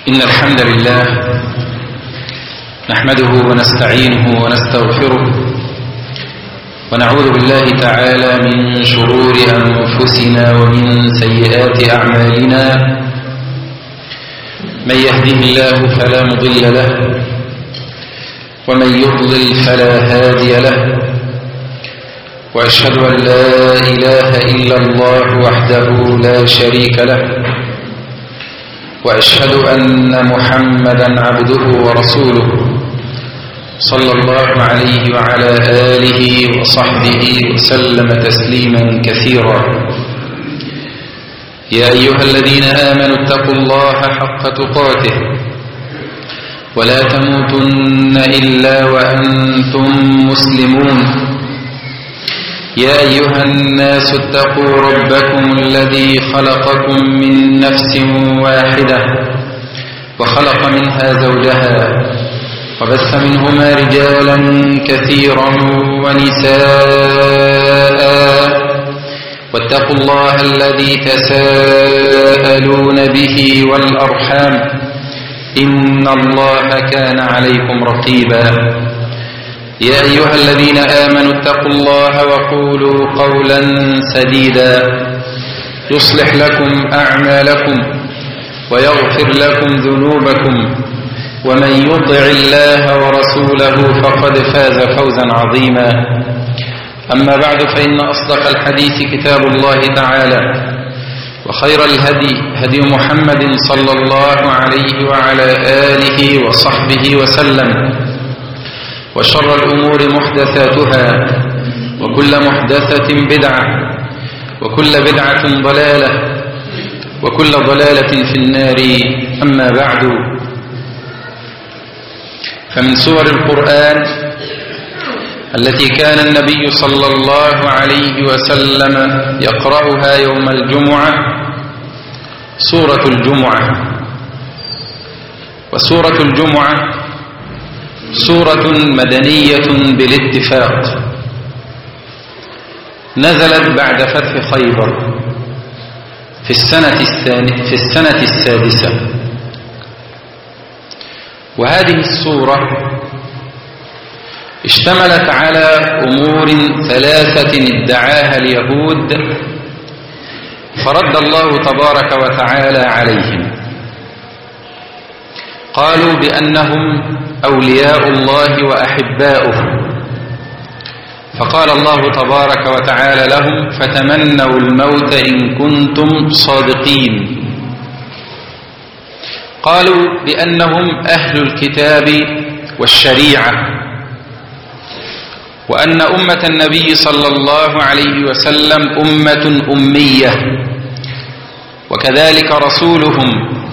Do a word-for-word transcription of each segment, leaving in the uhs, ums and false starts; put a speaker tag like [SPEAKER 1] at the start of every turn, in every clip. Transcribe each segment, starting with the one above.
[SPEAKER 1] إن الحمد لله نحمده ونستعينه ونستغفره ونعوذ بالله تعالى من شرور أنفسنا ومن سيئات أعمالنا. من يهده الله فلا مضل له ومن يضلل فلا هادي له، وأشهد أن لا إله إلا الله وحده لا شريك له، وأشهد أن محمدا عبده ورسوله صلى الله عليه وعلى آله وصحبه وسلم تسليما كثيرا. يا أيها الذين آمنوا اتقوا الله حق تقاته ولا تموتن إلا وأنتم مسلمون. يا أيها الناس اتقوا ربكم الذي خلقكم من نفس واحدة وخلق منها زوجها وبث منهما رجالا كثيرا ونساء، واتقوا الله الذي تساءلون به والأرحام إن الله كان عليكم رقيبا. يا أيها الذين آمنوا اتقوا الله وقولوا قولا سديدا يصلح لكم أعمالكم ويغفر لكم ذنوبكم، ومن يطع الله ورسوله فقد فاز فوزا عظيما. أما بعد، فإن أصدق الحديث كتاب الله تعالى، وخير الهدي هدي محمد صلى الله عليه وعلى آله وصحبه وسلم، وشر الأمور محدثاتها، وكل محدثة بدعة، وكل بدعة ضلالة، وكل ضلالة في النار. أما بعد، فمن سور القرآن التي كان النبي صلى الله عليه وسلم يقرأها يوم الجمعة سورة الجمعة. وسورة الجمعة سورة مدنية بالاتفاق، نزلت بعد فتح خيبر في السنة في السنة السادسة. وهذه السورة اشتملت على أمور ثلاثة ادعاها اليهود فرد الله تبارك وتعالى عليهم. قالوا بأنهم أولياء الله وأحباؤه، فقال الله تبارك وتعالى لهم: فتمنوا الموت إن كنتم صادقين. قالوا بأنهم أهل الكتاب والشريعة، وأن أمة النبي صلى الله عليه وسلم أمة أمية، وكذلك رسولهم.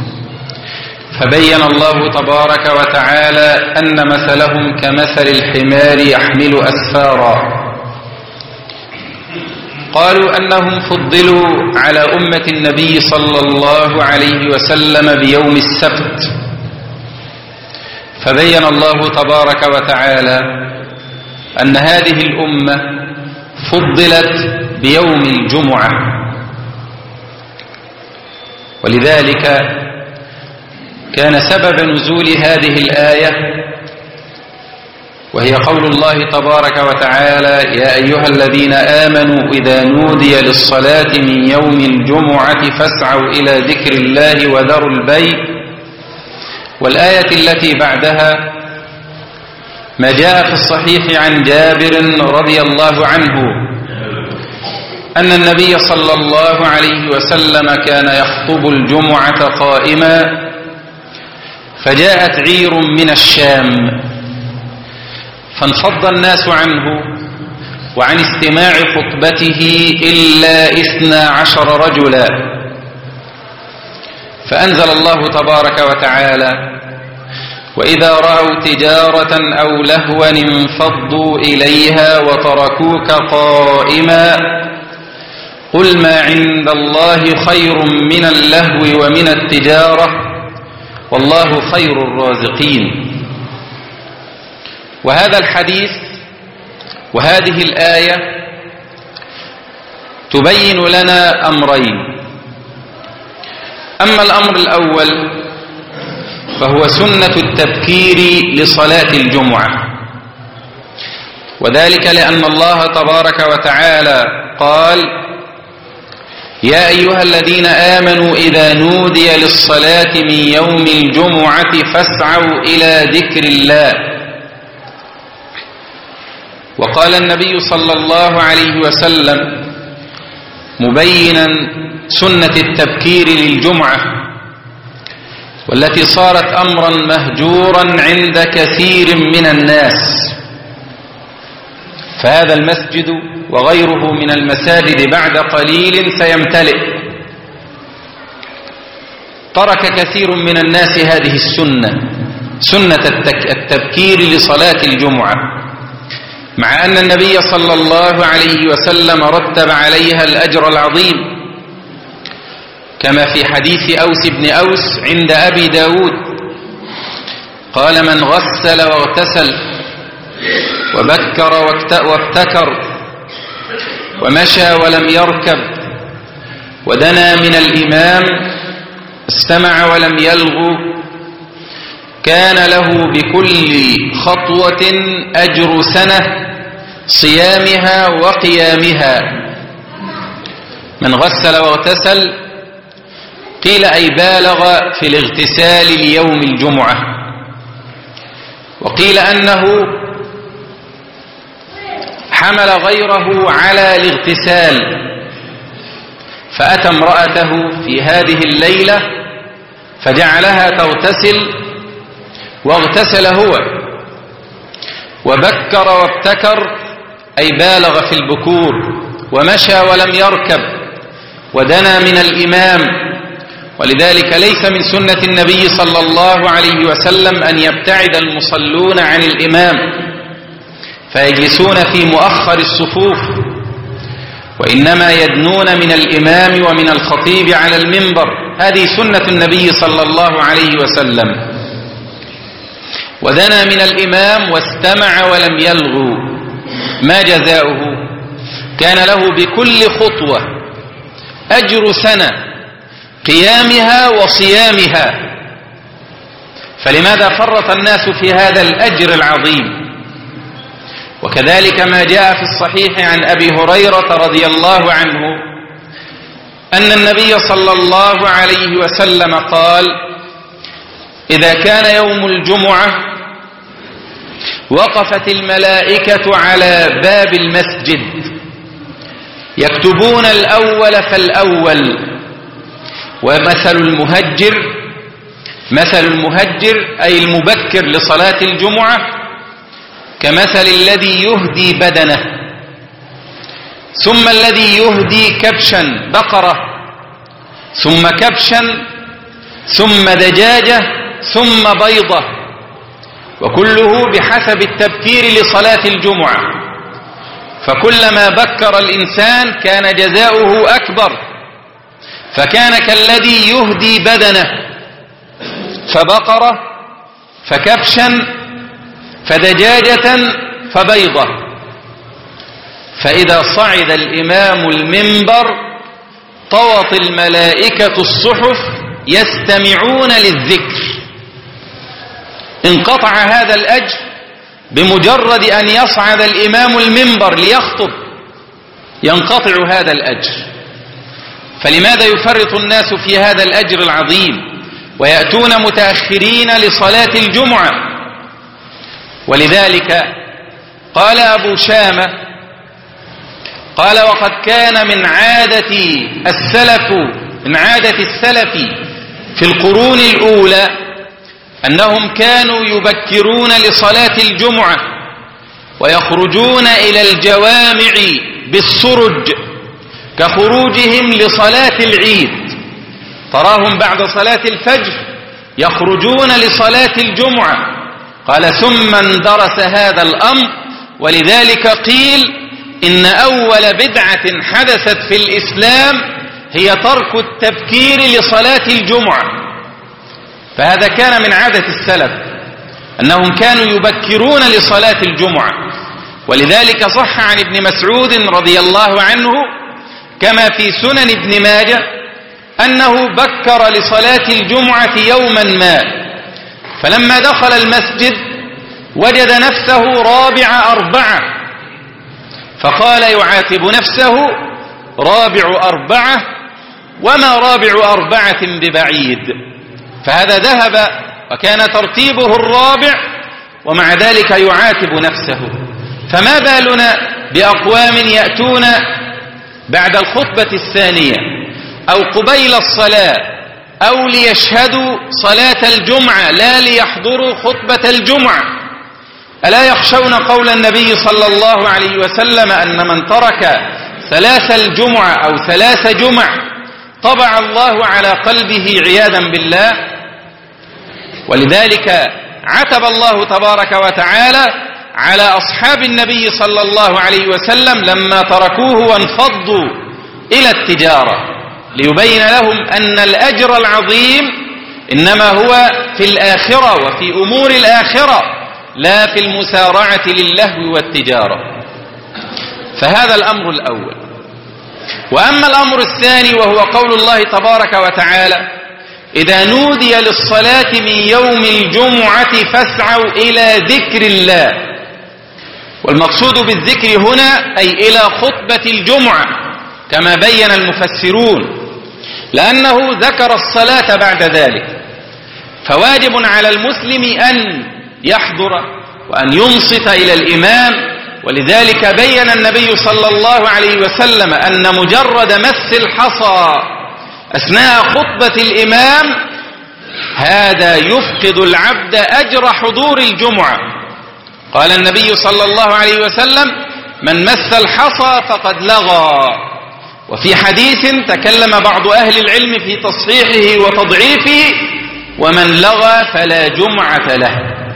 [SPEAKER 1] فبين الله تبارك وتعالى أن مثلهم كمثل الحمار يحمل أسفارا. قالوا أنهم فضلوا على أمة النبي صلى الله عليه وسلم بيوم السبت، فبين الله تبارك وتعالى أن هذه الأمة فضلت بيوم الجمعة. ولذلك كان سبب نزول هذه الآية وهي قول الله تبارك وتعالى: يا أيها الذين آمنوا إذا نودي للصلاة من يوم الجمعة فاسعوا إلى ذكر الله وذروا البيع. والآية التي بعدها ما جاء في الصحيح عن جابر رضي الله عنه أن النبي صلى الله عليه وسلم كان يخطب الجمعة قائما، فجاءت عير من الشام فانفض الناس عنه وعن استماع خطبته إلا إثنى عشر رجلا. فأنزل الله تبارك وتعالى: وإذا رأوا تجارة أو لهوا انفضوا إليها وتركوك قائما قل ما عند الله خير من اللهو ومن التجارة والله خير الرازقين. وهذا الحديث وهذه الآية تبين لنا أمرين. أما الأمر الأول وهو سنة التبكير لصلاة الجمعة، وذلك لأن الله تبارك وتعالى قال: يا أيها الذين آمنوا إذا نودي للصلاة من يوم الجمعة فاسعوا إلى ذكر الله. وقال النبي صلى الله عليه وسلم مبينا سنة التبكير للجمعة، والتي صارت أمرا مهجورا عند كثير من الناس، فهذا المسجد وغيره من المساجد بعد قليل سيمتلئ. ترك كثير من الناس هذه السنة، سنة التبكير لصلاة الجمعة، مع أن النبي صلى الله عليه وسلم رتب عليها الأجر العظيم، كما في حديث أوس بن أوس عند أبي داود قال: من غسل واغتسل وبكر وابتكر ومشى ولم يركب ودنا من الإمام استمع ولم يلغو كان له بكل خطوة أجر سنة صيامها وقيامها. من غسل واغتسل قيل أي بالغ في الاغتسال ليوم الجمعة، وقيل أنه حمل غيره على الاغتسال، فأتى امرأته في هذه الليلة فجعلها تغتسل واغتسل هو، وبكر وابتكر أي بالغ في البكور، ومشى ولم يركب ودنا من الإمام. ولذلك ليس من سنة النبي صلى الله عليه وسلم أن يبتعد المصلون عن الإمام فيجلسون في مؤخر الصفوف، وإنما يدنون من الإمام ومن الخطيب على المنبر. هذه سنة النبي صلى الله عليه وسلم. ودنا من الإمام واستمع ولم يلغو، ما جزاؤه؟ كان له بكل خطوة أجر سنة قيامها وصيامها. فلماذا فرط الناس في هذا الأجر العظيم؟ وكذلك ما جاء في الصحيح عن أبي هريرة رضي الله عنه أن النبي صلى الله عليه وسلم قال: إذا كان يوم الجمعة وقفت الملائكة على باب المسجد يكتبون الأول فالأول. ومثل المهجر مثل المهجر أي المبكر لصلاة الجمعة كمثل الذي يهدي بدنه، ثم الذي يهدي كبشا بقرة، ثم كبشا، ثم دجاجة، ثم بيضة، وكله بحسب التبكير لصلاة الجمعة. فكلما بكر الإنسان كان جزاؤه أكبر، فكان كالذي يهدي بدنه، فبقرة فكبشا فدجاجة فبيضة. فإذا صعد الإمام المنبر طوت الملائكة الصحف يستمعون للذكر. انقطع هذا الأجر بمجرد أن يصعد الإمام المنبر ليخطب، ينقطع هذا الأجر. فلماذا يفرط الناس في هذا الأجر العظيم ويأتون متأخرين لصلاة الجمعة؟ ولذلك قال أبو شامة قال: وقد كان من عادة السلف من عادة السلف في القرون الأولى أنهم كانوا يبكرون لصلاة الجمعة ويخرجون إلى الجوامع بالسرج كخروجهم لصلاة العيد. تراهم بعد صلاة الفجر يخرجون لصلاة الجمعة. قال: ثم اندرس هذا الأمر، ولذلك قيل إن أول بدعة حدثت في الإسلام هي ترك التبكير لصلاة الجمعة. فهذا كان من عادة السلف أنهم كانوا يبكرون لصلاة الجمعة. ولذلك صح عن ابن مسعود رضي الله عنه كما في سنن ابن ماجه أنه بكر لصلاة الجمعة يوما ما، فلما دخل المسجد وجد نفسه رابع أربعة، فقال يعاتب نفسه: رابع أربعة وما رابع أربعة ببعيد. فهذا ذهب وكان ترتيبه الرابع ومع ذلك يعاتب نفسه. فما بالنا بأقوام يأتون بعد الخطبة الثانية أو قبيل الصلاة أو ليشهدوا صلاة الجمعة لا ليحضروا خطبة الجمعة؟ ألا يخشون قول النبي صلى الله عليه وسلم أن من ترك ثلاث الجمعة أو ثلاث جمع طبع الله على قلبه عياذا بالله؟ ولذلك عتب الله تبارك وتعالى على أصحاب النبي صلى الله عليه وسلم لما تركوه وانفضوا إلى التجارة، ليبين لهم أن الأجر العظيم إنما هو في الآخرة وفي أمور الآخرة لا في المسارعة للهو والتجارة. فهذا الأمر الأول. وأما الأمر الثاني وهو قول الله تبارك وتعالى: إذا نودي للصلاة من يوم الجمعة فاسعوا إلى ذكر الله. والمقصود بالذكر هنا أي إلى خطبة الجمعة كما بين المفسرون، لأنه ذكر الصلاة بعد ذلك، فواجب على المسلم أن يحضر وأن ينصت إلى الإمام. ولذلك بين النبي صلى الله عليه وسلم أن مجرد مس الحصى أثناء خطبة الإمام هذا يفقد العبد أجر حضور الجمعة. قال النبي صلى الله عليه وسلم: من مس الحصى فقد لغى. وفي حديث تكلم بعض أهل العلم في تصحيحه وتضعيفه: ومن لغى فلا جمعة له.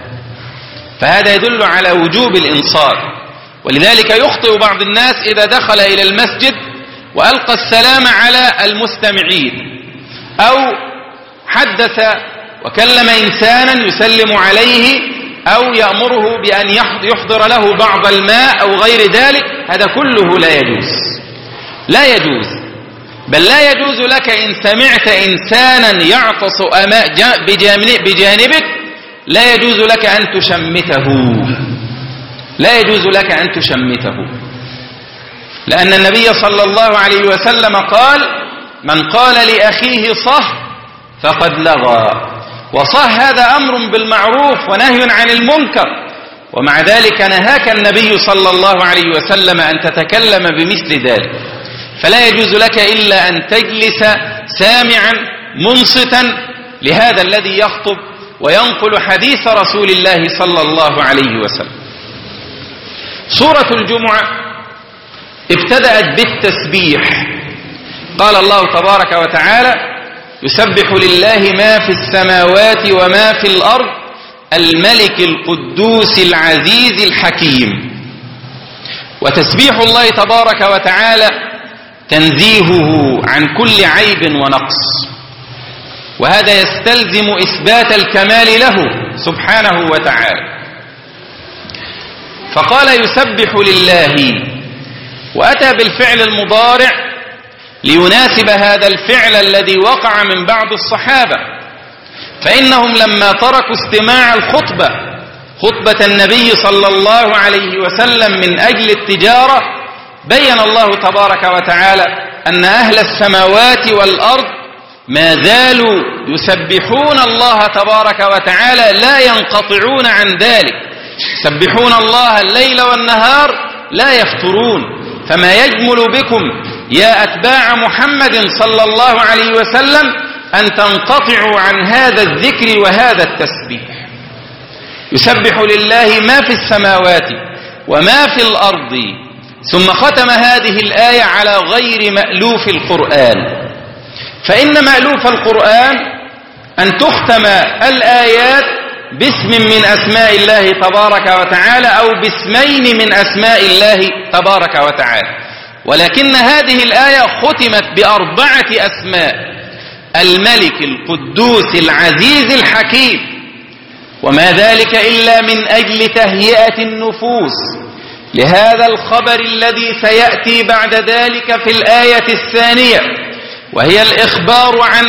[SPEAKER 1] فهذا يدل على وجوب الإنصات. ولذلك يخطئ بعض الناس إذا دخل إلى المسجد وألقى السلام على المستمعين أو حدث وكلم إنسانا يسلم عليه أو يأمره بأن يحضر له بعض الماء أو غير ذلك، هذا كله لا يجوز، لا يجوز. بل لا يجوز لك إن سمعت إنسانا يعطس بجانبك لا يجوز لك أن تشمته، لا يجوز لك أن تشمته، لأن النبي صلى الله عليه وسلم قال: من قال لأخيه صح فقد لغى. وصح هذا أمر بالمعروف ونهي عن المنكر، ومع ذلك نهاك النبي صلى الله عليه وسلم أن تتكلم بمثل ذلك. فلا يجوز لك إلا أن تجلس سامعا منصتا لهذا الذي يخطب وينقل حديث رسول الله صلى الله عليه وسلم. سورة الجمعة ابتدأت بالتسبيح. قال الله تبارك وتعالى: يسبح لله ما في السماوات وما في الأرض الملك القدوس العزيز الحكيم. وتسبيح الله تبارك وتعالى تنزيهه عن كل عيب ونقص، وهذا يستلزم إثبات الكمال له سبحانه وتعالى. فقال يسبح لله، وأتى بالفعل المضارع ليناسب هذا الفعل الذي وقع من بعض الصحابة، فإنهم لما تركوا استماع الخطبة خطبة النبي صلى الله عليه وسلم من أجل التجارة، بين الله تبارك وتعالى أن أهل السماوات والأرض ما زالوا يسبحون الله تبارك وتعالى لا ينقطعون عن ذلك، يسبحون الله الليل والنهار لا يفترون. فما يجمل بكم يا أتباع محمد صلى الله عليه وسلم أن تنقطعوا عن هذا الذكر وهذا التسبيح. يسبح لله ما في السماوات وما في الأرض. ثم ختم هذه الآية على غير مألوف القرآن، فإن مألوف القرآن أن تختم الآيات باسم من أسماء الله تبارك وتعالى أو باسمين من أسماء الله تبارك وتعالى، ولكن هذه الآية ختمت بأربعة أسماء: الملك القدوس العزيز الحكيم. وما ذلك إلا من أجل تهيئة النفوس لهذا الخبر الذي سيأتي بعد ذلك في الآية الثانية، وهي الإخبار عن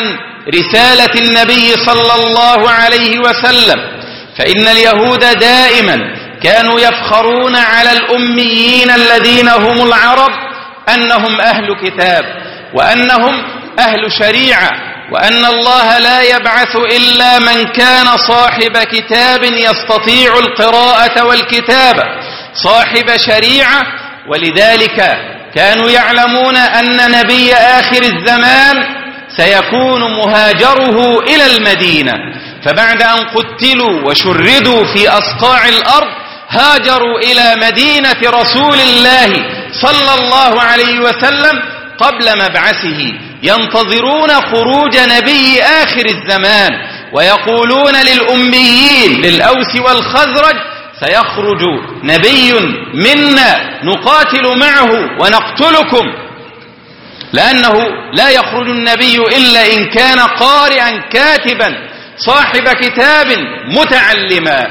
[SPEAKER 1] رسالة النبي صلى الله عليه وسلم. فإن اليهود دائما كانوا يفخرون على الأميين الذين هم العرب أنهم أهل كتاب وأنهم أهل شريعة، وأن الله لا يبعث إلا من كان صاحب كتاب يستطيع القراءة والكتابة، صاحب شريعة. ولذلك كانوا يعلمون أن نبي آخر الزمان سيكون مهاجره إلى المدينة، فبعد أن قتلوا وشردوا في أصقاع الأرض هاجروا إلى مدينة رسول الله صلى الله عليه وسلم قبل مبعثه، ينتظرون خروج نبي آخر الزمان، ويقولون للأميين للأوس والخزرج سيخرج نبي منا نقاتل معه ونقتلكم، لأنه لا يخرج النبي إلا إن كان قارئا كاتبا صاحب كتاب متعلما.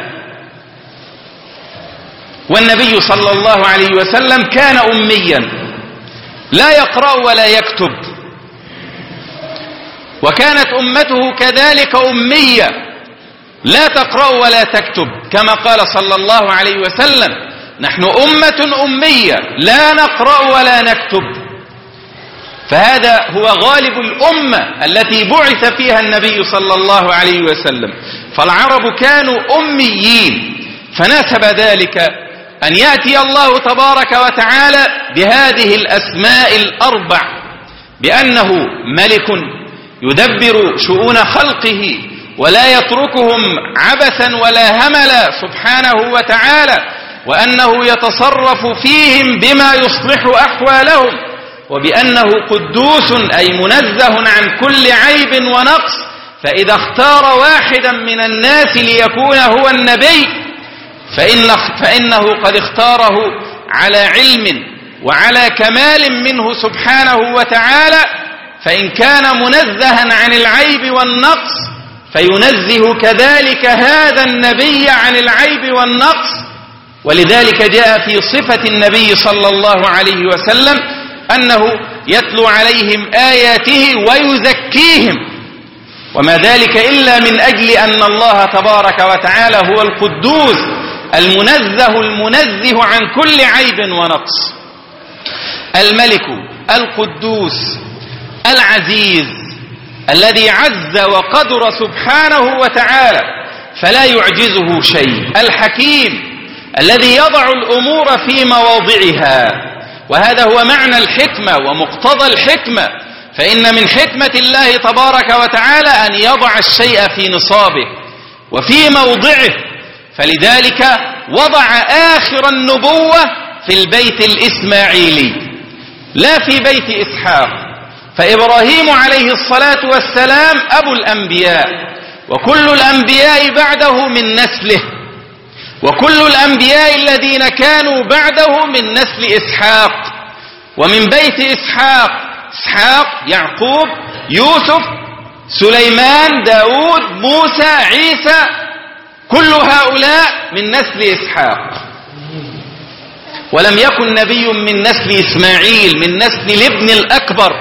[SPEAKER 1] والنبي صلى الله عليه وسلم كان أميا لا يقرأ ولا يكتب، وكانت أمته كذلك أمية لا تقرأ ولا تكتب، كما قال صلى الله عليه وسلم: نحن أمة أمية لا نقرأ ولا نكتب. فهذا هو غالب الأمة التي بعث فيها النبي صلى الله عليه وسلم، فالعرب كانوا أميين، فناسب ذلك أن يأتي الله تبارك وتعالى بهذه الأسماء الأربع، بأنه ملك يدبر شؤون خلقه ولا يتركهم عبثا ولا هملا سبحانه وتعالى، وأنه يتصرف فيهم بما يصلح أحوالهم، وبأنه قدوس أي منزه عن كل عيب ونقص. فإذا اختار واحدا من الناس ليكون هو النبي فإن فإنه قد اختاره على علم وعلى كمال منه سبحانه وتعالى، فإن كان منزها عن العيب والنقص فينزه كذلك هذا النبي عن العيب والنقص. ولذلك جاء في صفة النبي صلى الله عليه وسلم أنه يتلو عليهم آياته ويزكيهم، وما ذلك إلا من أجل أن الله تبارك وتعالى هو القدوس المنزه المنزه عن كل عيب ونقص، الملك القدوس العزيز الذي عز وقدر سبحانه وتعالى فلا يعجزه شيء، الحكيم الذي يضع الأمور في مواضعها، وهذا هو معنى الحكمة ومقتضى الحكمة، فإن من حكمة الله تبارك وتعالى أن يضع الشيء في نصابه وفي موضعه. فلذلك وضع آخر النبوة في البيت الإسماعيلي لا في بيت إسحاق، فإبراهيم عليه الصلاة والسلام أبو الأنبياء، وكل الأنبياء بعده من نسله، وكل الأنبياء الذين كانوا بعده من نسل إسحاق، ومن بيت إسحاق إسحاق يعقوب يوسف سليمان داود موسى عيسى، كل هؤلاء من نسل إسحاق. ولم يكن نبي من نسل إسماعيل من نسل الابن الأكبر.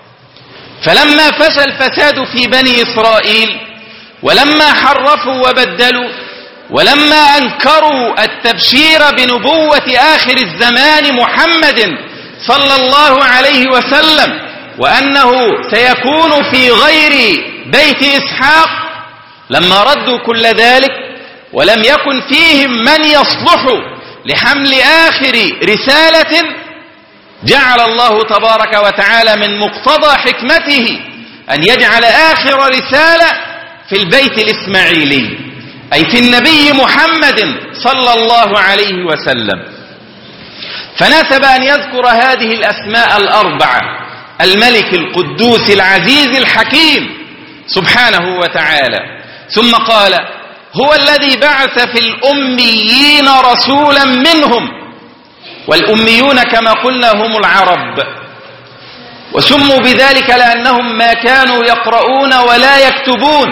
[SPEAKER 1] فلما فشى الفساد في بني إسرائيل، ولما حرفوا وبدلوا، ولما أنكروا التبشير بنبوة آخر الزمان محمد صلى الله عليه وسلم وأنه سيكون في غير بيت إسحاق، لما ردوا كل ذلك ولم يكن فيهم من يصلح لحمل آخر رسالة، جعل الله تبارك وتعالى من مقتضى حكمته أن يجعل آخر رسالة في البيت الإسماعيلي، أي في النبي محمد صلى الله عليه وسلم. فناسب أن يذكر هذه الأسماء الأربعة: الملك القدوس العزيز الحكيم سبحانه وتعالى. ثم قال: هو الذي بعث في الأميين رسولا منهم، والأميون كما قلنا هم العرب، وسموا بذلك لأنهم ما كانوا يقرؤون ولا يكتبون.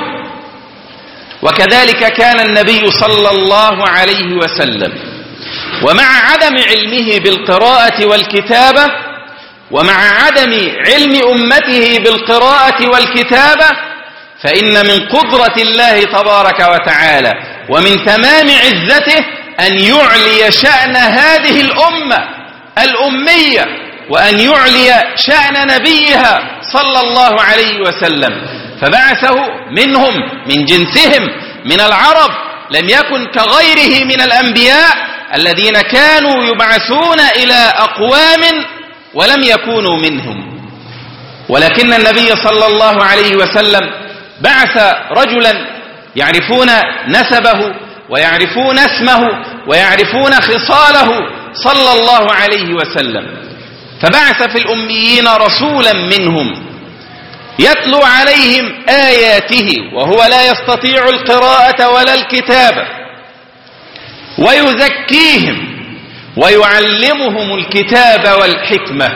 [SPEAKER 1] وكذلك كان النبي صلى الله عليه وسلم، ومع عدم علمه بالقراءة والكتابة، ومع عدم علم أمته بالقراءة والكتابة، فإن من قدرة الله تبارك وتعالى ومن تمام عزته أن يعلي شأن هذه الأمة الأمية، وأن يعلي شأن نبيها صلى الله عليه وسلم، فبعثه منهم من جنسهم من العرب، لم يكن كغيره من الأنبياء الذين كانوا يبعثون إلى أقوام ولم يكونوا منهم، ولكن النبي صلى الله عليه وسلم بعث رجلا يعرفون نسبه ويعرفون اسمه ويعرفون خصاله صلى الله عليه وسلم، فبعث في الأميين رسولا منهم يتلو عليهم آياته وهو لا يستطيع القراءة ولا الكتابة، ويزكيهم ويعلمهم الكتاب والحكمة.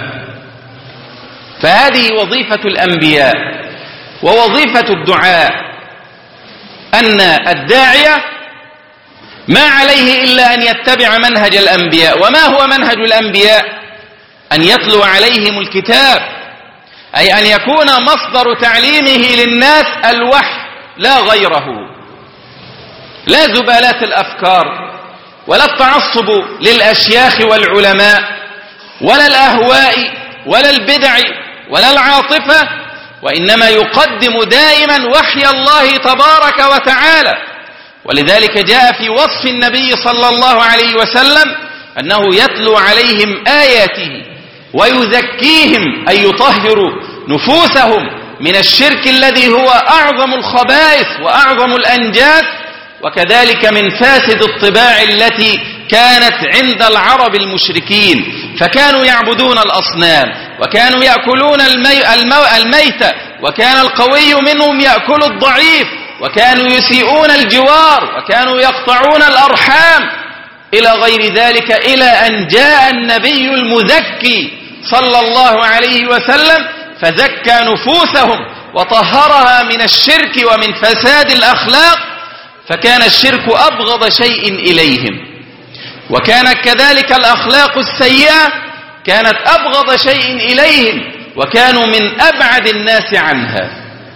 [SPEAKER 1] فهذه وظيفة الأنبياء ووظيفة الدعاء، أن الداعية ما عليه إلا أن يتبع منهج الأنبياء. وما هو منهج الأنبياء؟ أن يتلو عليهم الكتاب، أي أن يكون مصدر تعليمه للناس الوحي لا غيره، لا زبالات الأفكار ولا التعصب للأشياخ والعلماء ولا الأهواء ولا البدع ولا العاطفة، وإنما يقدم دائما وحي الله تبارك وتعالى. ولذلك جاء في وصف النبي صلى الله عليه وسلم أنه يتلو عليهم آياته ويزكيهم، أي يطهر نفوسهم من الشرك الذي هو أعظم الخبائث وأعظم الأنجاس، وكذلك من فاسد الطباع التي كانت عند العرب المشركين، فكانوا يعبدون الأصنام وكانوا يأكلون المي... المو... الميتة، وكان القوي منهم يأكل الضعيف، وكانوا يسيئون الجوار، وكانوا يقطعون الأرحام إلى غير ذلك، إلى أن جاء النبي المزكي صلى الله عليه وسلم فزكى نفوسهم وطهرها من الشرك ومن فساد الأخلاق، فكان الشرك أبغض شيء إليهم، وكانت كذلك الأخلاق السيئة كانت أبغض شيء إليهم، وكانوا من أبعد الناس عنها.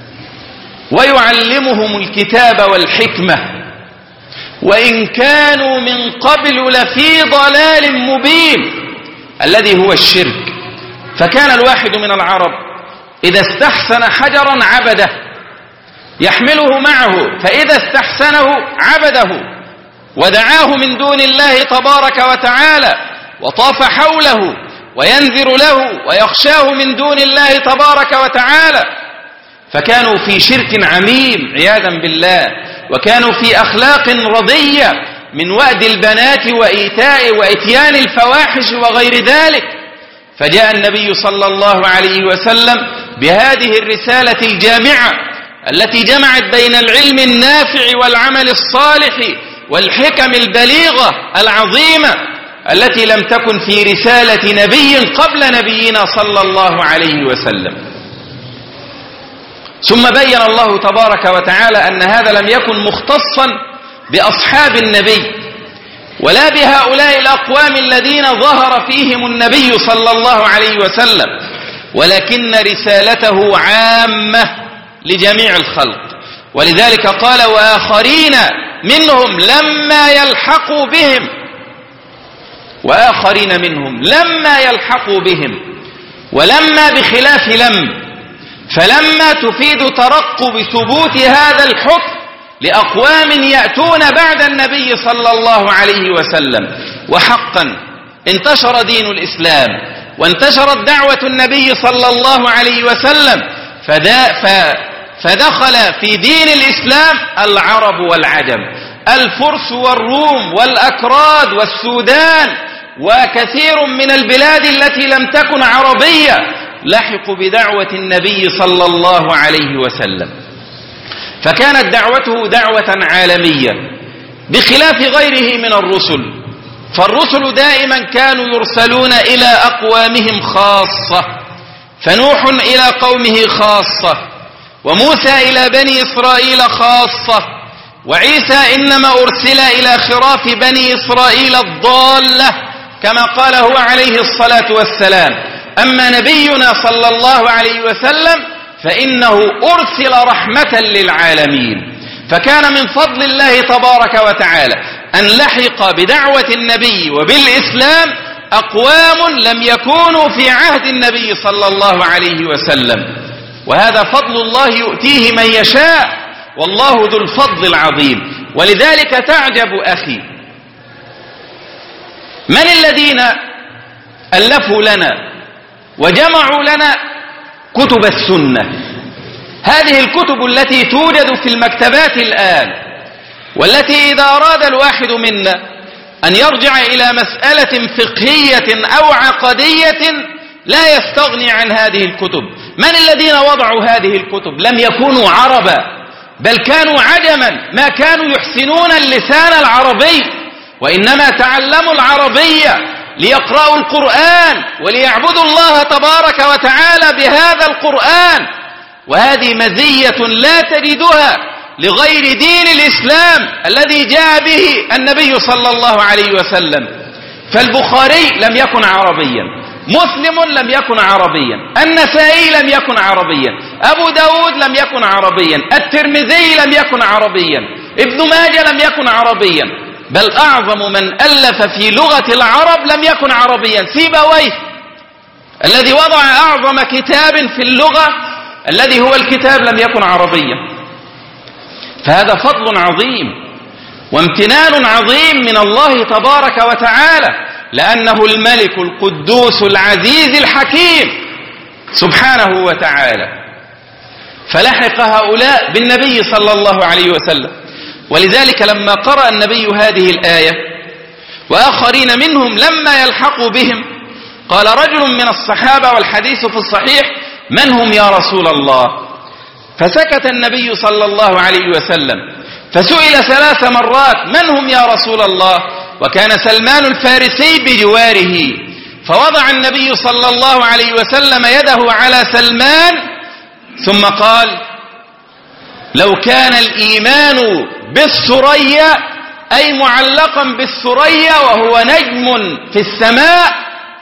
[SPEAKER 1] ويعلمهم الكتاب والحكمة، وإن كانوا من قبل لفي ضلال مبين الذي هو الشرك. فكان الواحد من العرب إذا استحسن حجرا عبده يحمله معه، فإذا استحسنه عبده ودعاه من دون الله تبارك وتعالى، وطاف حوله وينذر له ويخشاه من دون الله تبارك وتعالى. فكانوا في شرك عميم عياذا بالله، وكانوا في أخلاق رضية من وأد البنات وإيتاء وإتيان الفواحش وغير ذلك. فجاء النبي صلى الله عليه وسلم بهذه الرسالة الجامعة التي جمعت بين العلم النافع والعمل الصالح والحكم البليغة العظيمة التي لم تكن في رسالة نبي قبل نبينا صلى الله عليه وسلم. ثم بين الله تبارك وتعالى أن هذا لم يكن مختصا بأصحاب النبي ولا بهؤلاء الأقوام الذين ظهر فيهم النبي صلى الله عليه وسلم، ولكن رسالته عامة لجميع الخلق. ولذلك قال: وآخرين منهم لما يلحقوا بهم، وآخرين منهم لما يلحقوا بهم، ولما بخلاف لم، فلما تفيد ترقب ثبوت هذا الحكم لأقوام يأتون بعد النبي صلى الله عليه وسلم. وحقا انتشر دين الإسلام وانتشرت دعوة النبي صلى الله عليه وسلم، فدخل في دين الإسلام العرب والعجم، الفرس والروم والأكراد والسودان وكثير من البلاد التي لم تكن عربية لحقوا بدعوة النبي صلى الله عليه وسلم. فكانت دعوته دعوة عالمية بخلاف غيره من الرسل، فالرسل دائما كانوا يرسلون إلى أقوامهم خاصة، فنوح إلى قومه خاصة، وموسى إلى بني إسرائيل خاصة، وعيسى إنما أرسل إلى خراف بني إسرائيل الضالة كما قال هو عليه الصلاة والسلام. أما نبينا صلى الله عليه وسلم فإنه أرسل رحمة للعالمين. فكان من فضل الله تبارك وتعالى أن لحق بدعوة النبي وبالإسلام أقوام لم يكونوا في عهد النبي صلى الله عليه وسلم، وهذا فضل الله يؤتيه من يشاء، والله ذو الفضل العظيم. ولذلك تعجب أخي، من الذين ألفوا لنا وجمعوا لنا كتب السنة؟ هذه الكتب التي توجد في المكتبات الآن، والتي إذا أراد الواحد منا أن يرجع إلى مسألة فقهية أو عقدية لا يستغني عن هذه الكتب. من الذين وضعوا هذه الكتب؟ لم يكونوا عربا، بل كانوا عجما، ما كانوا يحسنون اللسان العربي، وإنما تعلموا العربية ليقرأوا القرآن وليعبدوا الله تبارك وتعالى بهذا القرآن. وهذه مزية لا تجدها لغير دين الإسلام الذي جاء به النبي صلى الله عليه وسلم. فالبخاري لم يكن عربيا، مسلم لم يكن عربيا، النسائي لم يكن عربيا، أبو داود لم يكن عربيا، الترمذي لم يكن عربيا، ابن ماجه لم يكن عربيا، بل أعظم من ألف في لغة العرب لم يكن عربيا، سيبويه الذي وضع أعظم كتاب في اللغة الذي هو الكتاب لم يكن عربيا. فهذا فضل عظيم وامتنان عظيم من الله تبارك وتعالى، لأنه الملك القدوس العزيز الحكيم سبحانه وتعالى. فلحق هؤلاء بالنبي صلى الله عليه وسلم. ولذلك لما قرأ النبي هذه الآية وآخرين منهم لما يلحقوا بهم، قال رجل من الصحابة والحديث في الصحيح: من هم يا رسول الله؟ فسكت النبي صلى الله عليه وسلم، فسئل ثلاث مرات: من هم يا رسول الله؟ وكان سلمان الفارسي بجواره، فوضع النبي صلى الله عليه وسلم يده على سلمان ثم قال: لو كان الإيمان بالثريا، أي معلقا بالثريا وهو نجم في السماء،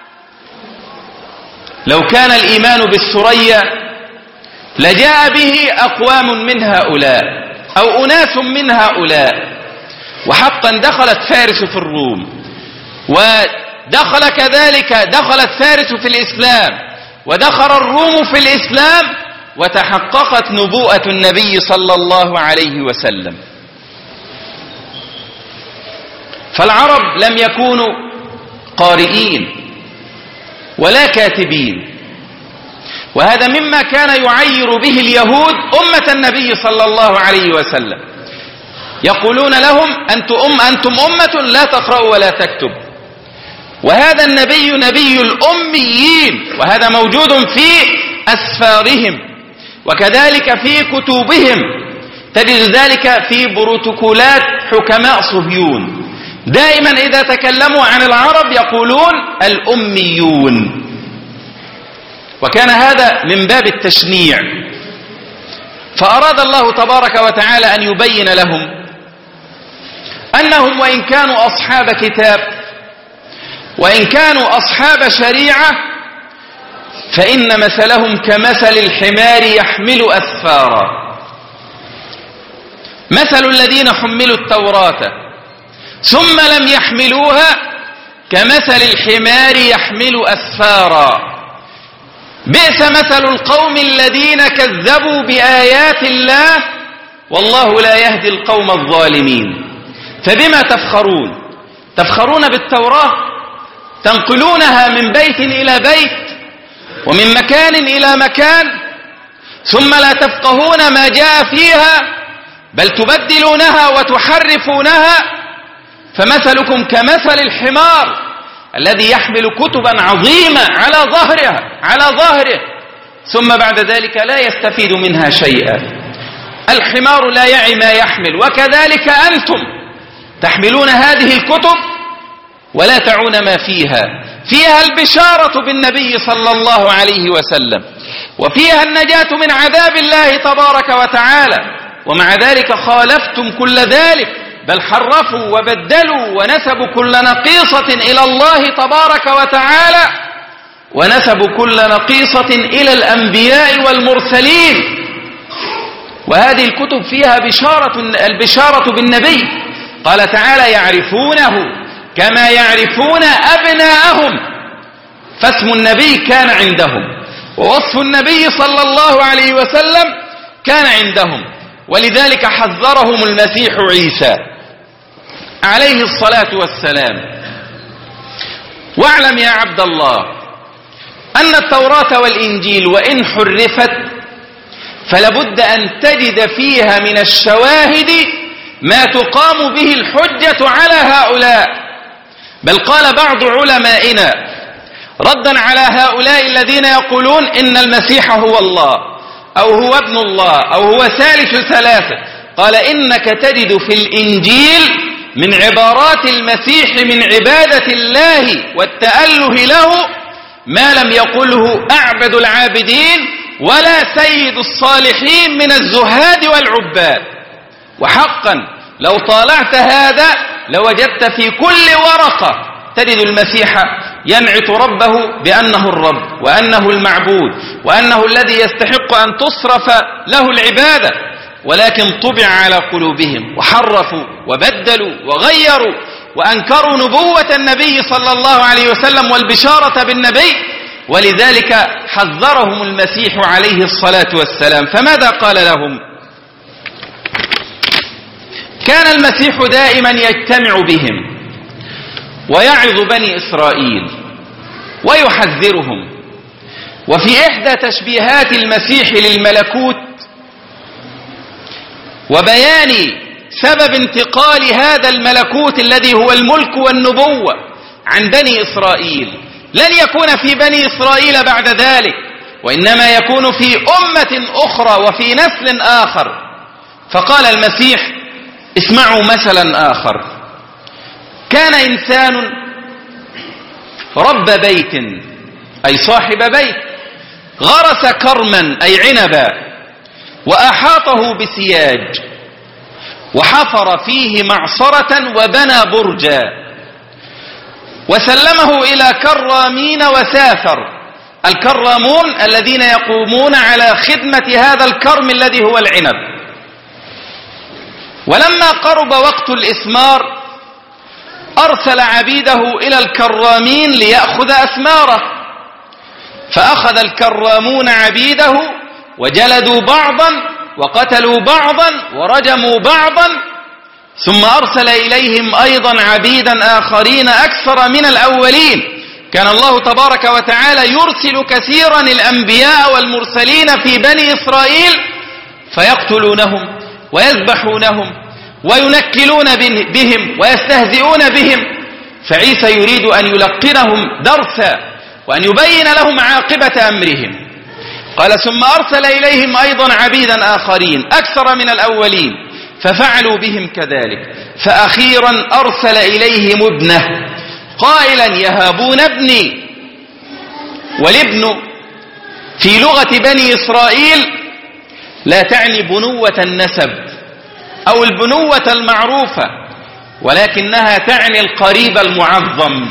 [SPEAKER 1] لو كان الإيمان بالثريا لجاء به أقوام من هؤلاء أو أناس من هؤلاء. وحقا دخلت فارس في الروم، ودخل كذلك دخلت فارس في الإسلام، ودخل الروم في الإسلام، وتحققت نبوءة النبي صلى الله عليه وسلم. فالعرب لم يكونوا قارئين ولا كاتبين، وهذا مما كان يعير به اليهود أمة النبي صلى الله عليه وسلم. يقولون لهم: أنتم, أم أنتم أمة لا تقرأ ولا تكتب. وهذا النبي نبي الأميين، وهذا موجود في أسفارهم، وكذلك في كتبهم. تجد ذلك في بروتوكولات حكماء صهيون، دائما إذا تكلموا عن العرب يقولون الأميون. وكان هذا من باب التشنيع. فأراد الله تبارك وتعالى أن يبين لهم أنهم وإن كانوا أصحاب كتاب وإن كانوا أصحاب شريعة، فإن مثلهم كمثل الحمار يحمل أسفارا. مثل الذين حملوا التوراة ثم لم يحملوها كمثل الحمار يحمل أسفارا. بئس مثل القوم الذين كذبوا بآيات الله والله لا يهدي القوم الظالمين. فبما تفخرون؟ تفخرون بالتوراة، تنقلونها من بيت إلى بيت ومن مكان إلى مكان، ثم لا تفقهون ما جاء فيها، بل تبدلونها وتحرفونها. فمثلكم كمثل الحمار الذي يحمل كتبا عظيمة على ظهرها على ظهره ثم بعد ذلك لا يستفيد منها شيئا. الحمار لا يعي ما يحمل، وكذلك أنتم تحملون هذه الكتب ولا تعون ما فيها. فيها البشارة بالنبي صلى الله عليه وسلم، وفيها النجاة من عذاب الله تبارك وتعالى، ومع ذلك خالفتم كل ذلك، بل حرفوا وبدلوا ونسبوا كل نقيصة إلى الله تبارك وتعالى. ونسبوا كل نقيصة إلى الأنبياء والمرسلين. وهذه الكتب فيها بشارة البشارة بالنبي. قال تعالى: يعرفونه كما يعرفون أبناءهم. فاسم النبي كان عندهم، ووصف النبي صلى الله عليه وسلم كان عندهم، ولذلك حذرهم المسيح عيسى عليه الصلاة والسلام. واعلم يا عبد الله أن التوراة والإنجيل وإن حرفت فلابد أن تجد فيها من الشواهد ما تقام به الحجة على هؤلاء. بل قال بعض علمائنا ردا على هؤلاء الذين يقولون إن المسيح هو الله أو هو ابن الله أو هو ثالث ثلاثة، قال: إنك تجد في الإنجيل من عبارات المسيح من عبادة الله والتأله له ما لم يقله أعبد العابدين ولا سيد الصالحين من الزهاد والعباد. وحقا لو طالعت هذا لوجدت في كل ورقة تجد المسيح ينعت ربه بأنه الرب وأنه المعبود وأنه الذي يستحق أن تصرف له العبادة، ولكن طبع على قلوبهم وحرفوا وبدلوا وغيروا وأنكروا نبوة النبي صلى الله عليه وسلم والبشارة بالنبي. ولذلك حذرهم المسيح عليه الصلاة والسلام. فماذا قال لهم؟ كان المسيح دائما يجتمع بهم ويعظ بني إسرائيل ويحذرهم. وفي إحدى تشبيهات المسيح للملكوت وبيان سبب انتقال هذا الملكوت الذي هو الملك والنبوة عن بني إسرائيل، لن يكون في بني إسرائيل بعد ذلك، وإنما يكون في أمة أخرى وفي نسل آخر. فقال المسيح: اسمعوا مثلا آخر. كان إنسان رب بيت، أي صاحب بيت، غرس كرما أي عنبا وأحاطه بسياج وحفر فيه معصرة وبنى برجا وسلمه إلى كرامين وسافر. الكرامون الذين يقومون على خدمة هذا الكرم الذي هو العنب. ولما قرب وقت الإثمار أرسل عبيده إلى الكرامين ليأخذ أثماره، فأخذ الكرامون عبيده وجلدوا بعضا وقتلوا بعضا ورجموا بعضا، ثم أرسل إليهم أيضا عبيدا آخرين أكثر من الأولين. كان الله تبارك وتعالى يرسل كثيرا الأنبياء والمرسلين في بني إسرائيل فيقتلونهم ويذبحونهم وينكلون بهم ويستهزئون بهم. فعيسى يريد أن يلقنهم درسا وأن يبين لهم عاقبة أمرهم. قال: ثم أرسل إليهم أيضا عبيدا آخرين أكثر من الأولين ففعلوا بهم كذلك. فأخيرا أرسل إليهم ابنه قائلا: يهابون ابني. والابن في لغة بني إسرائيل لا تعني بنوة النسب أو البنوة المعروفة، ولكنها تعني القريب المعظم.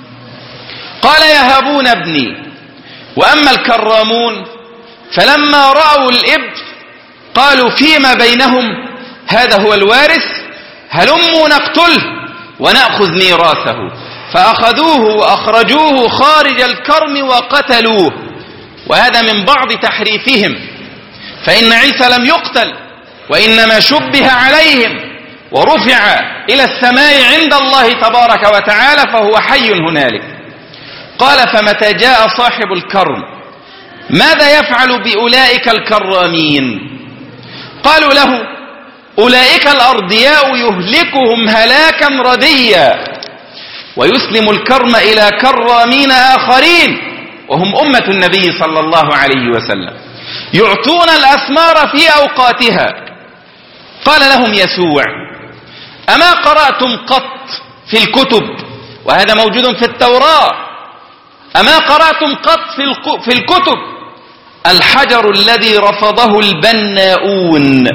[SPEAKER 1] قال: يهابون ابني. وأما الكرامون فلما رأوا الابن قالوا فيما بينهم: هذا هو الوارث، هلموا نقتله ونأخذ ميراثه. فأخذوه وأخرجوه خارج الكرم وقتلوه. وهذا من بعض تحريفهم، فإن عيسى لم يقتل وإنما شبه عليهم ورفع إلى السماء عند الله تبارك وتعالى فهو حي هنالك. قال: فمتى جاء صاحب الكرم ماذا يفعل بأولئك الكرامين؟ قالوا له: أولئك الأرضياء يهلكهم هلاكا رديا ويسلم الكرم إلى كرامين آخرين وهم أمة النبي صلى الله عليه وسلم يعطون الأثمار في أوقاتها. قال لهم يسوع: أما قرأتم قط في الكتب، وهذا موجود في التوراة، أما قرأتم قط في الكتب الحجر الذي رفضه البناؤون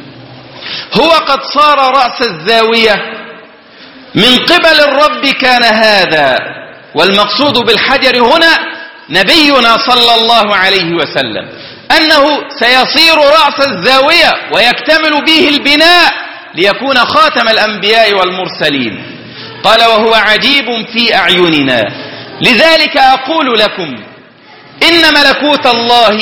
[SPEAKER 1] هو قد صار رأس الزاوية، من قبل الرب كان هذا. والمقصود بالحجر هنا نبينا صلى الله عليه وسلم أنه سيصير رأس الزاوية ويكتمل به البناء ليكون خاتم الأنبياء والمرسلين. قال وهو عجيب في أعيننا، لذلك أقول لكم إن ملكوت الله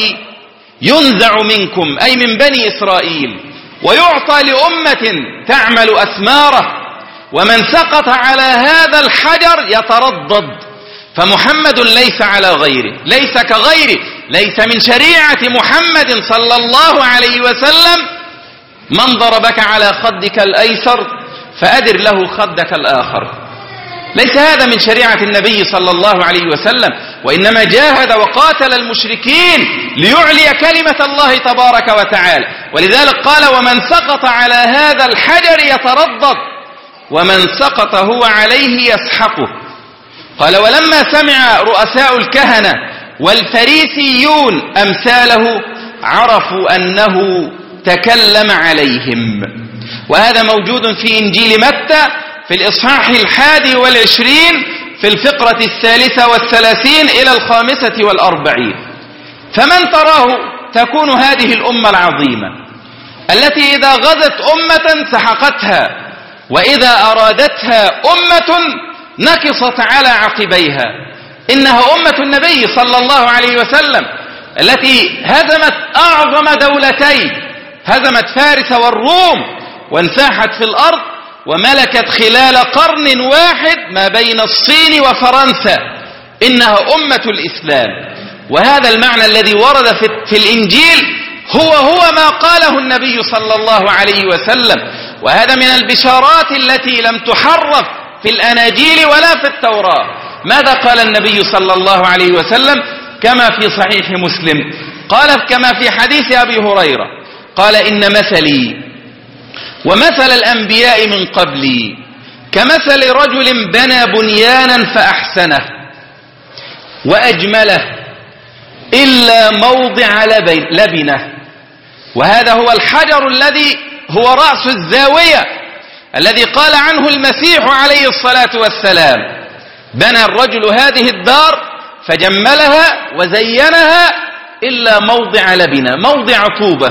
[SPEAKER 1] ينزع منكم، أي من بني إسرائيل، ويعطى لأمة تعمل أثماره، ومن سقط على هذا الحجر يتردد. فمحمد ليس على غيره، ليس كغيره، ليس من شريعة محمد صلى الله عليه وسلم من ضربك على خدك الأيسر فأدر له خدك الآخر. ليس هذا من شريعة النبي صلى الله عليه وسلم، وإنما جاهد وقاتل المشركين ليعلي كلمة الله تبارك وتعالى. ولذلك قال ومن سقط على هذا الحجر يتردد، ومن سقط هو عليه يسحقه. قال ولما سمع رؤساء الكهنة والفريسيون أمثاله عرفوا أنه تكلم عليهم. وهذا موجود في إنجيل متى في الإصحاح الحادي والعشرين في الفقرة الثالثة والثلاثين إلى الخامسة والأربعين. فمن تراه تكون هذه الأمة العظيمة التي إذا غزت أمة سحقتها، وإذا أرادتها أمة نكصت على عقبيها. إنها أمة النبي صلى الله عليه وسلم التي هزمت أعظم دولتين، هزمت فارس والروم وانساحت في الأرض، وملكت خلال قرن واحد ما بين الصين وفرنسا. إنها أمة الإسلام. وهذا المعنى الذي ورد في الإنجيل هو هو ما قاله النبي صلى الله عليه وسلم. وهذا من البشارات التي لم تحرف في الأناجيل ولا في التوراة. ماذا قال النبي صلى الله عليه وسلم كما في صحيح مسلم؟ قال كما في حديث أبي هريرة قال إن مثلي ومثل الأنبياء من قبلي كمثل رجل بنى بنيانا فأحسنه وأجمله إلا موضع لبنه. وهذا هو الحجر الذي هو رأس الزاوية الذي قال عنه المسيح عليه الصلاة والسلام بنى الرجل هذه الدار فجملها وزينها إلا موضع لبنه، موضع طوبة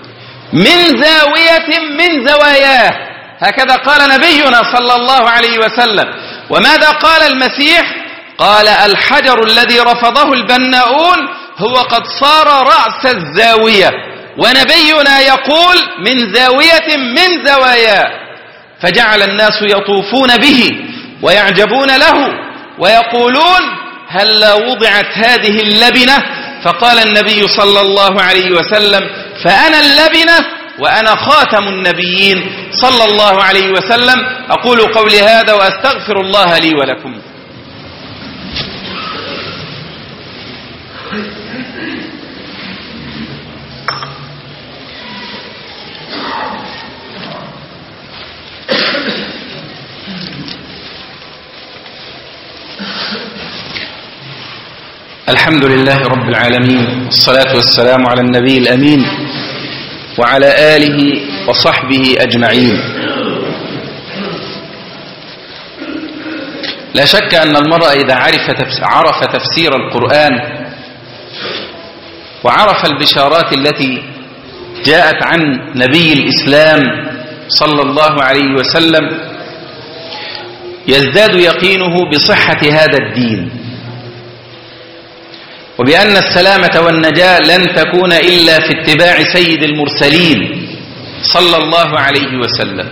[SPEAKER 1] من زاوية من زواياه. هكذا قال نبينا صلى الله عليه وسلم. وماذا قال المسيح؟ قال الحجر الذي رفضه البناؤون هو قد صار رأس الزاوية، ونبينا يقول من زاوية من زواياه. فجعل الناس يطوفون به ويعجبون له ويقولون هل وضعت هذه اللبنة؟ فقال النبي صلى الله عليه وسلم فأنا اللبنة وأنا خاتم النبيين صلى الله عليه وسلم. أقول قولي هذا وأستغفر الله لي ولكم. الحمد لله رب العالمين، والصلاة والسلام على النبي الأمين وعلى آله وصحبه أجمعين. لا شك أن المرء إذا عرف تفسير القرآن وعرف البشارات التي جاءت عن نبي الإسلام صلى الله عليه وسلم يزداد يقينه بصحة هذا الدين، وبأن السلامة والنجاة لن تكون إلا في اتباع سيد المرسلين صلى الله عليه وسلم.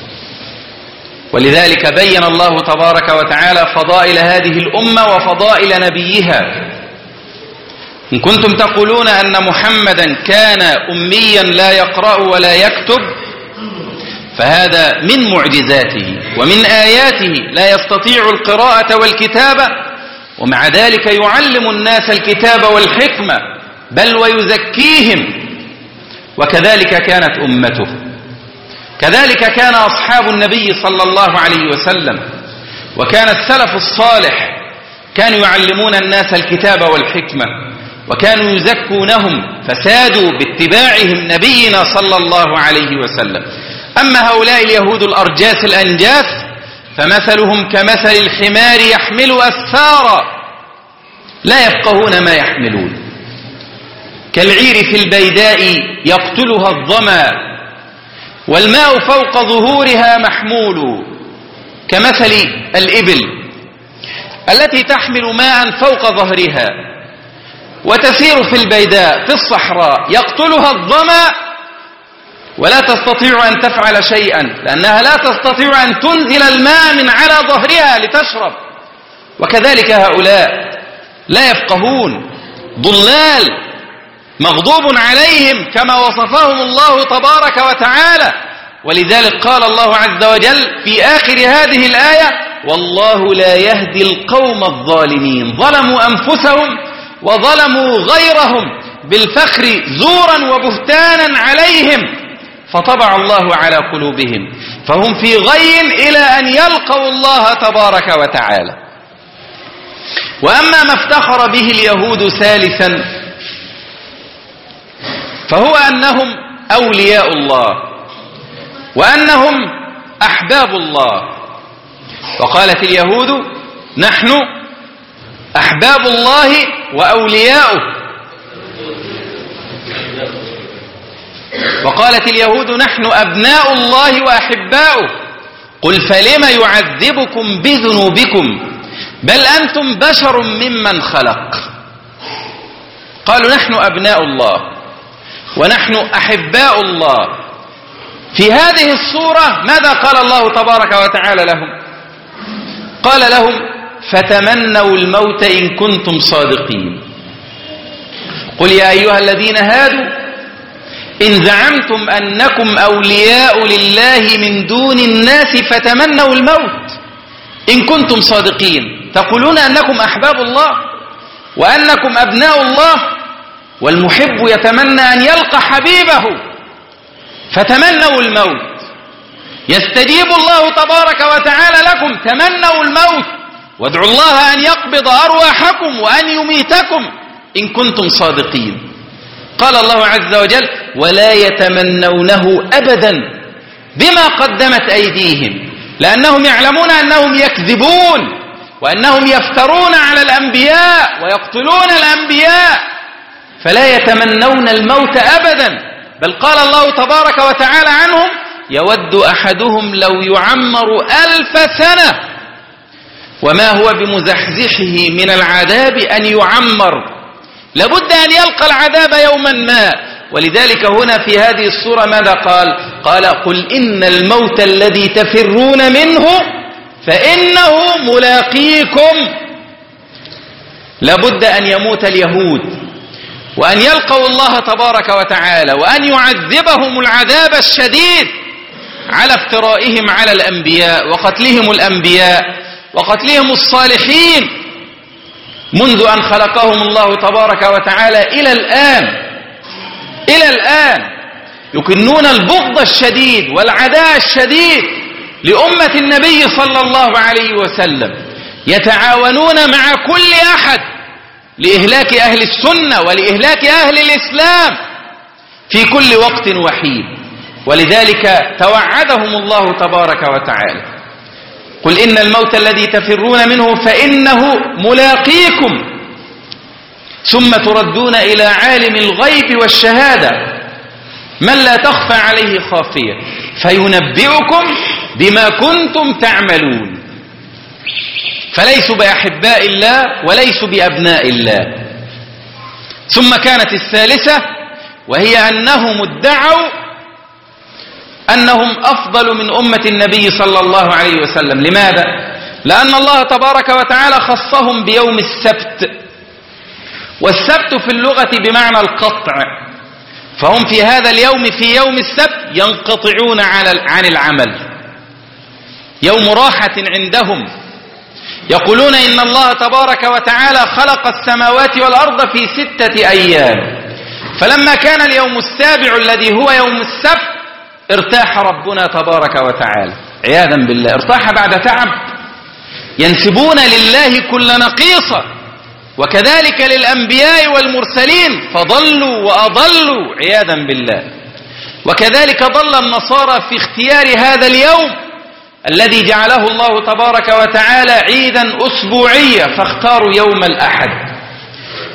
[SPEAKER 1] ولذلك بين الله تبارك وتعالى فضائل هذه الأمة وفضائل نبيها. إن كنتم تقولون أن محمدا كان أميا لا يقرأ ولا يكتب فهذا من معجزاته ومن آياته، لا يستطيع القراءة والكتابة، ومع ذلك يعلم الناس الكتاب والحكمة بل ويزكيهم. وكذلك كانت أمته، كذلك كان أصحاب النبي صلى الله عليه وسلم، وكان السلف الصالح كانوا يعلمون الناس الكتاب والحكمة وكانوا يزكونهم فسادوا باتباعهم نبينا صلى الله عليه وسلم. أما هؤلاء اليهود الأرجاس الأنجاس فمثلهم كمثل الحمار يحمل أسفارا لا يفقهون ما يحملون. كالعير في البيداء يقتلها الظما والماء فوق ظهورها محمول. كمثل الإبل التي تحمل ماء فوق ظهرها وتسير في البيداء في الصحراء، يقتلها الظما ولا تستطيع أن تفعل شيئا، لأنها لا تستطيع أن تنزل الماء من على ظهرها لتشرب. وكذلك هؤلاء لا يفقهون، ضلال مغضوب عليهم كما وصفهم الله تبارك وتعالى. ولذلك قال الله عز وجل في آخر هذه الآية: والله لا يهدي القوم الظالمين. ظلموا أنفسهم وظلموا غيرهم بالفخر زورا وبهتانا عليهم، فطبع الله على قلوبهم فهم في غي إلى أن يلقوا الله تبارك وتعالى. وأما ما افتخر به اليهود ثالثا فهو أنهم أولياء الله وأنهم أحباب الله. وقالت اليهود: نحن أحباب الله وأولياؤه. وقالت اليهود: نحن أبناء الله وأحباؤه. قل فلم يعذبكم بذنوبكم بل أنتم بشر ممن خلق. قالوا: نحن أبناء الله ونحن أحباء الله. في هذه الصورة ماذا قال الله تبارك وتعالى لهم؟ قال لهم: فتمنوا الموت إن كنتم صادقين. قل يا أيها الذين هادوا إن زعمتم أنكم أولياء لله من دون الناس فتمنوا الموت إن كنتم صادقين. تقولون أنكم أحباب الله وأنكم أبناء الله، والمحب يتمنى أن يلقى حبيبه، فتمنوا الموت. يستجيب الله تبارك وتعالى لكم: تمنوا الموت وادعوا الله أن يقبض أرواحكم وأن يميتكم إن كنتم صادقين. قال الله عز وجل: ولا يتمنونه أبدا بما قدمت أيديهم، لأنهم يعلمون أنهم يكذبون وأنهم يفترون على الأنبياء ويقتلون الأنبياء، فلا يتمنون الموت أبدا. بل قال الله تبارك وتعالى عنهم: يود أحدهم لو يعمر ألف سنة وما هو بمزحزحه من العذاب أن يعمر. لابد أن يلقى العذاب يوما ما. ولذلك هنا في هذه السورة ماذا قال؟ قال: قل إن الموت الذي تفرون منه فإنه ملاقيكم. لابد أن يموت اليهود وأن يلقوا الله تبارك وتعالى وأن يعذبهم العذاب الشديد على افترائهم على الأنبياء وقتلهم الأنبياء وقتلهم الصالحين منذ أن خلقهم الله تبارك وتعالى إلى الآن. إلى الآن يكنون البغض الشديد والعداء الشديد لأمة النبي صلى الله عليه وسلم، يتعاونون مع كل أحد لإهلاك أهل السنة ولإهلاك أهل الإسلام في كل وقت وحين. ولذلك توعدهم الله تبارك وتعالى: قل إن الموت الذي تفرون منه فإنه ملاقيكم ثم تردون إلى عالم الغيب والشهادة من لا تخفى عليه خافية فينبئكم بما كنتم تعملون. فليسوا بأحباء الله وليسوا بأبناء الله. ثم كانت الثالثة وهي أنهم ادعوا أنهم أفضل من أمة النبي صلى الله عليه وسلم. لماذا؟ لأن الله تبارك وتعالى خصهم بيوم السبت، والسبت في اللغة بمعنى القطع، فهم في هذا اليوم في يوم السبت ينقطعون عن العمل، يوم راحة عندهم. يقولون إن الله تبارك وتعالى خلق السماوات والأرض في ستة أيام، فلما كان اليوم السابع الذي هو يوم السبت ارتاح ربنا تبارك وتعالى عياذا بالله، ارتاح بعد تعب. ينسبون لله كل نقيصة، وكذلك للأنبياء والمرسلين، فضلوا وأضلوا عياذا بالله. وكذلك ضل النصارى في اختيار هذا اليوم الذي جعله الله تبارك وتعالى عيدا أسبوعيا، فاختاروا يوم الأحد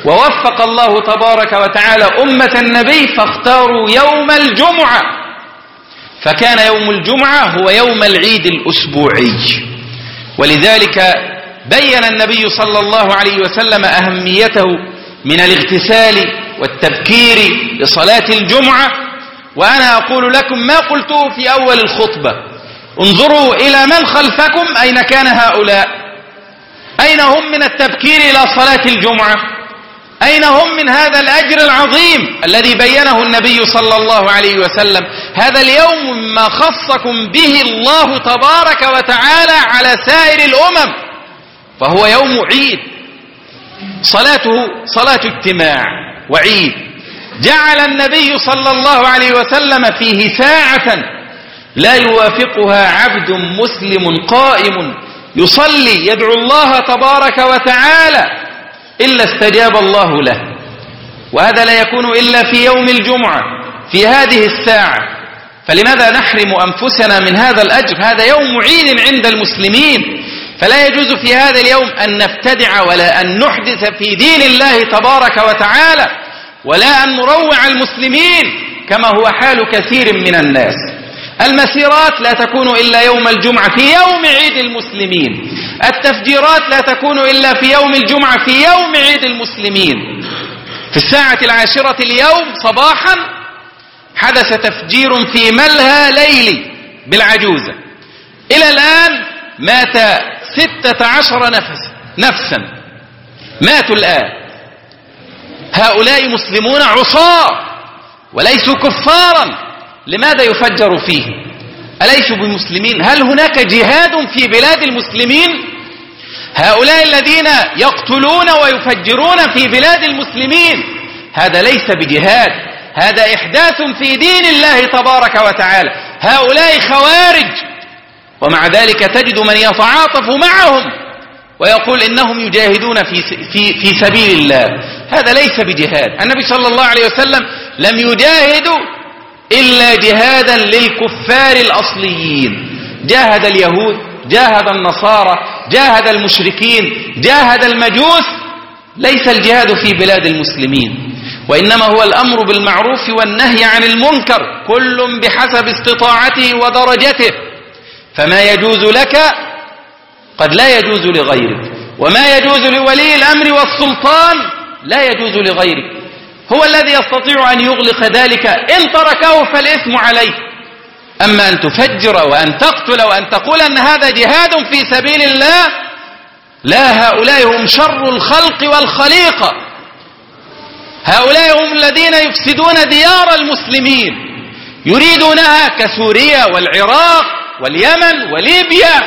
[SPEAKER 1] ووفق الله تبارك وتعالى أمة النبي فاختاروا يوم الجمعة، فكان يوم الجمعة هو يوم العيد الأسبوعي. ولذلك بين النبي صلى الله عليه وسلم أهميته من الاغتسال والتبكير لصلاة الجمعة. وأنا أقول لكم ما قلته في أول الخطبة: انظروا إلى من خلفكم، أين كان هؤلاء؟ أين هم من التبكير إلى صلاة الجمعة؟ أين هم من هذا الأجر العظيم الذي بينه النبي صلى الله عليه وسلم؟ هذا اليوم ما خصكم به الله تبارك وتعالى على سائر الأمم، فهو يوم عيد، صلاته صلاة اجتماع وعيد. جعل النبي صلى الله عليه وسلم فيه ساعة لا يوافقها عبد مسلم قائم يصلي يدعو الله تبارك وتعالى إلا استجاب الله له. وهذا لا يكون إلا في يوم الجمعة في هذه الساعة، فلماذا نحرم أنفسنا من هذا الأجر؟ هذا يوم عيد عند المسلمين، فلا يجوز في هذا اليوم أن نبتدع ولا أن نحدث في دين الله تبارك وتعالى، ولا أن نروع المسلمين كما هو حال كثير من الناس. المسيرات لا تكون إلا يوم الجمعة في يوم عيد المسلمين، التفجيرات لا تكون إلا في يوم الجمعة في يوم عيد المسلمين. في الساعة العاشرة اليوم صباحا حدث تفجير في ملهى ليلي بالعجوزة، إلى الآن مات ستة عشر نفس نفسا ماتوا الآن. هؤلاء مسلمون عصاة وليسوا كفارا، لماذا يفجر فيه؟ أليسوا بمسلمين؟ هل هناك جهاد في بلاد المسلمين؟ هؤلاء الذين يقتلون ويفجرون في بلاد المسلمين هذا ليس بجهاد، هذا إحداث في دين الله تبارك وتعالى. هؤلاء خوارج، ومع ذلك تجد من يتعاطف معهم ويقول إنهم يجاهدون في, في, في سبيل الله. هذا ليس بجهاد. النبي صلى الله عليه وسلم لم يجاهدوا إلا جهادا للكفار الأصليين، جاهد اليهود، جاهد النصارى، جاهد المشركين، جاهد المجوس. ليس الجهاد في بلاد المسلمين، وإنما هو الأمر بالمعروف والنهي عن المنكر، كل بحسب استطاعته ودرجته. فما يجوز لك قد لا يجوز لغيرك، وما يجوز لولي الأمر والسلطان لا يجوز لغيرك. هو الذي يستطيع أن يغلق ذلك، إن تركه فالإثم عليه. أما أن تفجر وأن تقتل وأن تقول أن هذا جهاد في سبيل الله، لا، هؤلاء هم شر الخلق والخليقة. هؤلاء هم الذين يفسدون ديار المسلمين، يريدونها كسوريا والعراق واليمن وليبيا،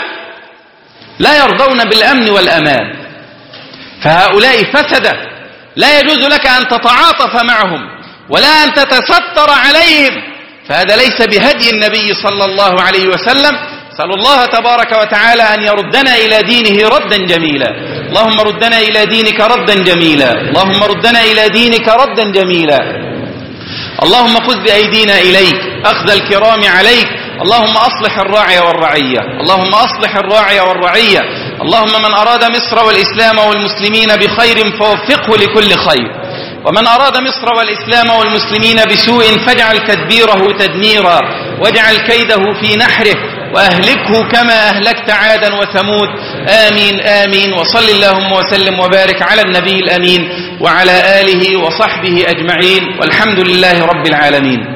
[SPEAKER 1] لا يرضون بالأمن والأمان. فهؤلاء فسدة، لا يجوز لك أن تتعاطف معهم ولا أن تتستر عليهم، فهذا ليس بهدي النبي صلى الله عليه وسلم. نسأل الله تبارك وتعالى أن يردنا إلى دينه ردا جميلا. اللهم ردنا إلى دينك ردا جميلا، اللهم ردنا إلى دينك ردا جميلا. اللهم خذ بأيدينا إليك أخذ الكرام عليك. اللهم أصلح الراعي والرعية، اللهم أصلح الراعي والرعية. اللهم من أراد مصر والإسلام والمسلمين بخير فوفقه لكل خير، ومن أراد مصر والإسلام والمسلمين بسوء فاجعل تدبيره تدميرا، واجعل كيده في نحره، وأهلكه كما أهلكت عادا وثمود. آمين آمين. وصل اللهم وسلم وبارك على النبي الأمين وعلى آله وصحبه أجمعين، والحمد لله رب العالمين.